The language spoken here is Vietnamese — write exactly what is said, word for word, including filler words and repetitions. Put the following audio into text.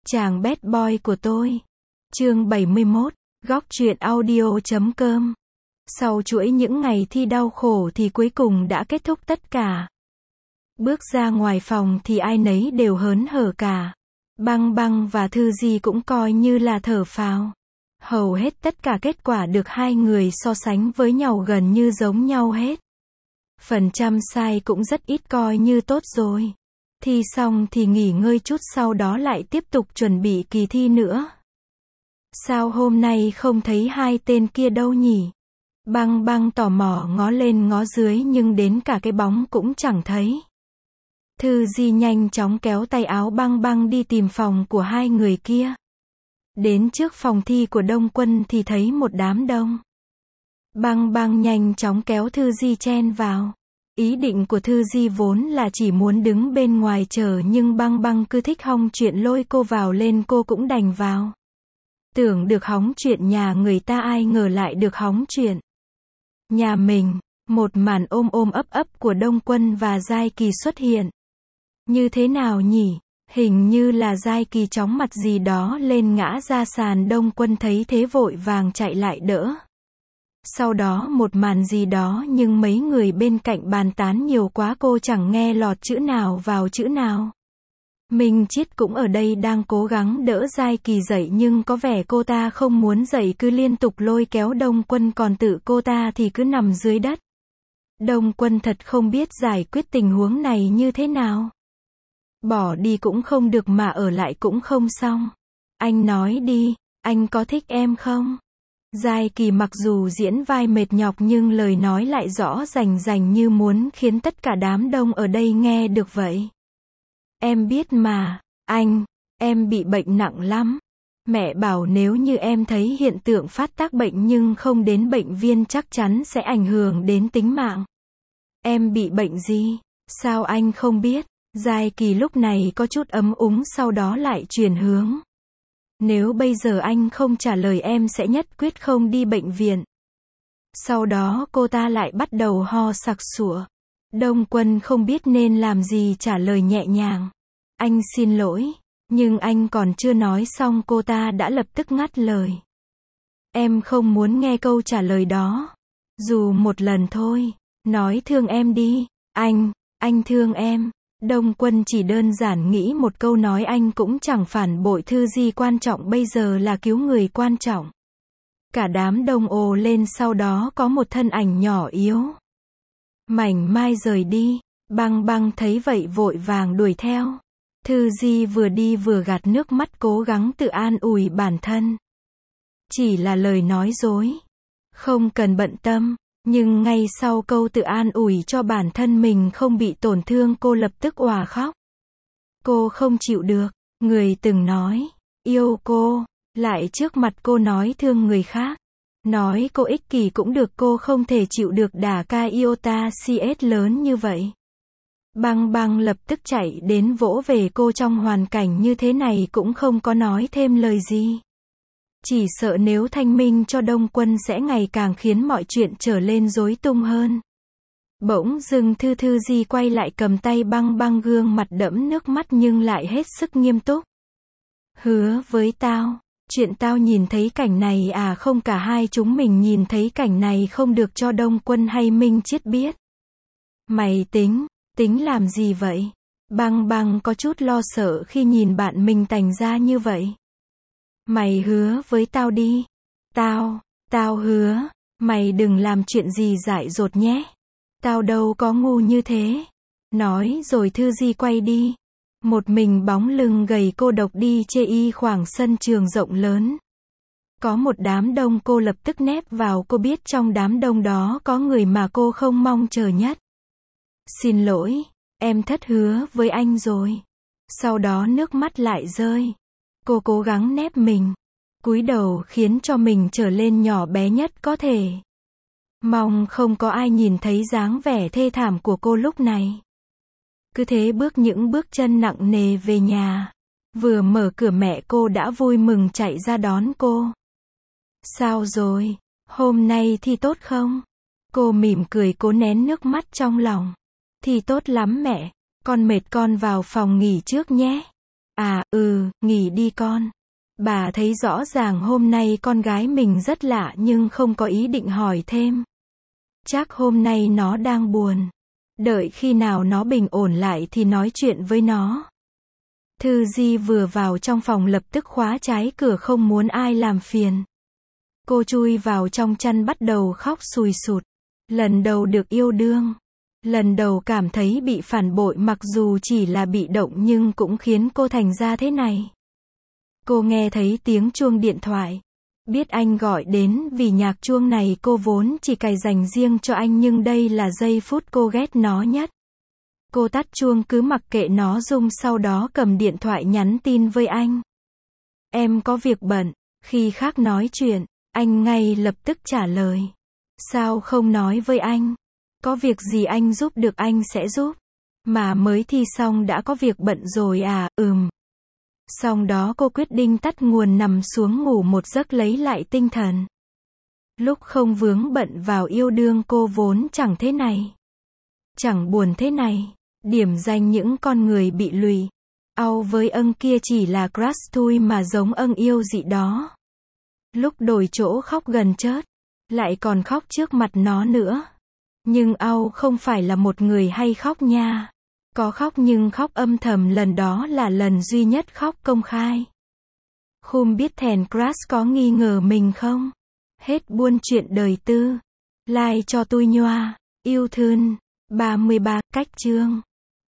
Chàng bad boy của tôi. Chương bảy mươi mốt, góc truyện audio chấm com. Sau chuỗi những ngày thi đau khổ thì cuối cùng đã kết thúc tất cả. Bước ra ngoài phòng thì ai nấy đều hớn hở cả. Băng Băng và Thư Di cũng coi như là thở phào. Hầu hết tất cả kết quả được hai người so sánh với nhau gần như giống nhau hết. Phần trăm sai cũng rất ít, coi như tốt rồi. Thi xong thì nghỉ ngơi chút, sau đó lại tiếp tục chuẩn bị kỳ thi nữa. Sao hôm nay không thấy hai tên kia đâu nhỉ? Băng Băng tò mò ngó lên ngó dưới nhưng đến cả cái bóng cũng chẳng thấy. Thư Di nhanh chóng kéo tay áo Băng Băng đi tìm phòng của hai người kia. Đến trước phòng thi của Đông Quân thì thấy một đám đông. Băng Băng nhanh chóng kéo Thư Di chen vào. Ý định của Thư Di vốn là chỉ muốn đứng bên ngoài chờ, nhưng Băng Băng cứ thích hong chuyện lôi cô vào lên, cô cũng đành vào. Tưởng được hóng chuyện nhà người ta, ai ngờ lại được hóng chuyện nhà mình. Một màn ôm ôm ấp ấp của Đông Quân và Giai Kỳ xuất hiện. Như thế nào nhỉ? Hình như là Giai Kỳ chóng mặt gì đó lên ngã ra sàn. Đông Quân thấy thế vội vàng chạy lại đỡ. Sau đó một màn gì đó nhưng mấy người bên cạnh bàn tán nhiều quá, cô chẳng nghe lọt chữ nào vào chữ nào. Minh Chiết cũng ở đây đang cố gắng đỡ Giai Kỳ dậy, nhưng có vẻ cô ta không muốn dậy, cứ liên tục lôi kéo Đông Quân, còn tự cô ta thì cứ nằm dưới đất. Đông Quân thật không biết giải quyết tình huống này như thế nào. Bỏ đi cũng không được mà ở lại cũng không xong. Anh nói đi, anh có thích em không? Giai Kỳ mặc dù diễn vai mệt nhọc nhưng lời nói lại rõ rành rành, như muốn khiến tất cả đám đông ở đây nghe được vậy. Em biết mà, anh, em bị bệnh nặng lắm. Mẹ bảo nếu như em thấy hiện tượng phát tác bệnh nhưng không đến bệnh viện chắc chắn sẽ ảnh hưởng đến tính mạng. Em bị bệnh gì? Sao anh không biết? Giai Kỳ lúc này có chút ấm úng, sau đó lại chuyển hướng. Nếu bây giờ anh không trả lời em sẽ nhất quyết không đi bệnh viện. Sau đó cô ta lại bắt đầu ho sặc sụa. Đông Quân không biết nên làm gì, trả lời nhẹ nhàng. Anh xin lỗi. Nhưng anh còn chưa nói xong cô ta đã lập tức ngắt lời. Em không muốn nghe câu trả lời đó. Dù một lần thôi. Nói thương em đi. Anh, anh thương em. Đông Quân chỉ đơn giản nghĩ một câu nói, anh cũng chẳng phản bội Thư Di, quan trọng bây giờ là cứu người quan trọng. Cả đám đông ồ lên, sau đó có một thân ảnh nhỏ yếu mảnh mai rời đi. Băng Băng thấy vậy vội vàng đuổi theo. Thư Di vừa đi vừa gạt nước mắt, cố gắng tự an ủi bản thân. Chỉ là lời nói dối. Không cần bận tâm. Nhưng ngay sau câu tự an ủi cho bản thân mình không bị tổn thương, cô lập tức òa khóc. Cô không chịu được. Người từng nói yêu cô, lại trước mặt cô nói thương người khác. Nói cô ích kỷ cũng được, cô không thể chịu được đả ca iota cs lớn như vậy. Băng Băng lập tức chạy đến vỗ về cô, trong hoàn cảnh như thế này cũng không có nói thêm lời gì. Chỉ sợ nếu thanh minh cho Đông Quân sẽ ngày càng khiến mọi chuyện trở lên rối tung hơn. Bỗng dưng Thư Thư Di quay lại cầm tay Băng Băng, gương mặt đẫm nước mắt nhưng lại hết sức nghiêm túc. Hứa với tao, chuyện tao nhìn thấy cảnh này à? Không, cả hai chúng mình nhìn thấy cảnh này, không được cho Đông Quân hay Minh Chiết biết. Mày tính, tính làm gì vậy? Băng Băng có chút lo sợ khi nhìn bạn mình tành ra như vậy. Mày hứa với tao đi. Tao, tao hứa. Mày đừng làm chuyện gì dại dột nhé. Tao đâu có ngu như thế. Nói rồi Thư Di quay đi. Một mình bóng lưng gầy cô độc đi chê y khoảng sân trường rộng lớn. Có một đám đông, cô lập tức nép vào. Cô biết trong đám đông đó có người mà cô không mong chờ nhất. Xin lỗi, em thất hứa với anh rồi. Sau đó nước mắt lại rơi. Cô cố gắng nép mình, cúi đầu khiến cho mình trở lên nhỏ bé nhất có thể. Mong không có ai nhìn thấy dáng vẻ thê thảm của cô lúc này. Cứ thế bước những bước chân nặng nề về nhà. Vừa mở cửa mẹ cô đã vui mừng chạy ra đón cô. Sao rồi? Hôm nay thi tốt không? Cô mỉm cười cố nén nước mắt trong lòng. Thi tốt lắm mẹ. Con mệt, con vào phòng nghỉ trước nhé. À, ừ, nghỉ đi con. Bà thấy rõ ràng hôm nay con gái mình rất lạ nhưng không có ý định hỏi thêm. Chắc hôm nay nó đang buồn. Đợi khi nào nó bình ổn lại thì nói chuyện với nó. Thư Di vừa vào trong phòng lập tức khóa trái cửa không muốn ai làm phiền. Cô chui vào trong chăn bắt đầu khóc sùi sụt. Lần đầu được yêu đương. Lần đầu cảm thấy bị phản bội mặc dù chỉ là bị động nhưng cũng khiến cô thành ra thế này. Cô nghe thấy tiếng chuông điện thoại. Biết anh gọi đến vì nhạc chuông này cô vốn chỉ cài dành riêng cho anh nhưng đây là giây phút cô ghét nó nhất. Cô tắt chuông cứ mặc kệ nó rung sau đó cầm điện thoại nhắn tin với anh. Em có việc bận. Khi khác nói chuyện, anh ngay lập tức trả lời. Sao không nói với anh? Có việc gì anh giúp được anh sẽ giúp. Mà mới thi xong đã có việc bận rồi à, ừm. Xong đó cô quyết định tắt nguồn nằm xuống ngủ một giấc lấy lại tinh thần. Lúc không vướng bận vào yêu đương cô vốn chẳng thế này. Chẳng buồn thế này. Điểm danh những con người bị lụy. Âu với ân kia chỉ là crush thôi mà giống ân yêu dị đó. Lúc đổi chỗ khóc gần chết. Lại còn khóc trước mặt nó nữa. Nhưng Âu không phải là một người hay khóc nha. Có khóc nhưng khóc âm thầm, lần đó là lần duy nhất khóc công khai. Không biết thèn crush có nghi ngờ mình không? Hết buôn chuyện đời tư. Like cho tôi nhoa. Yêu thương. ba mươi ba cách chương.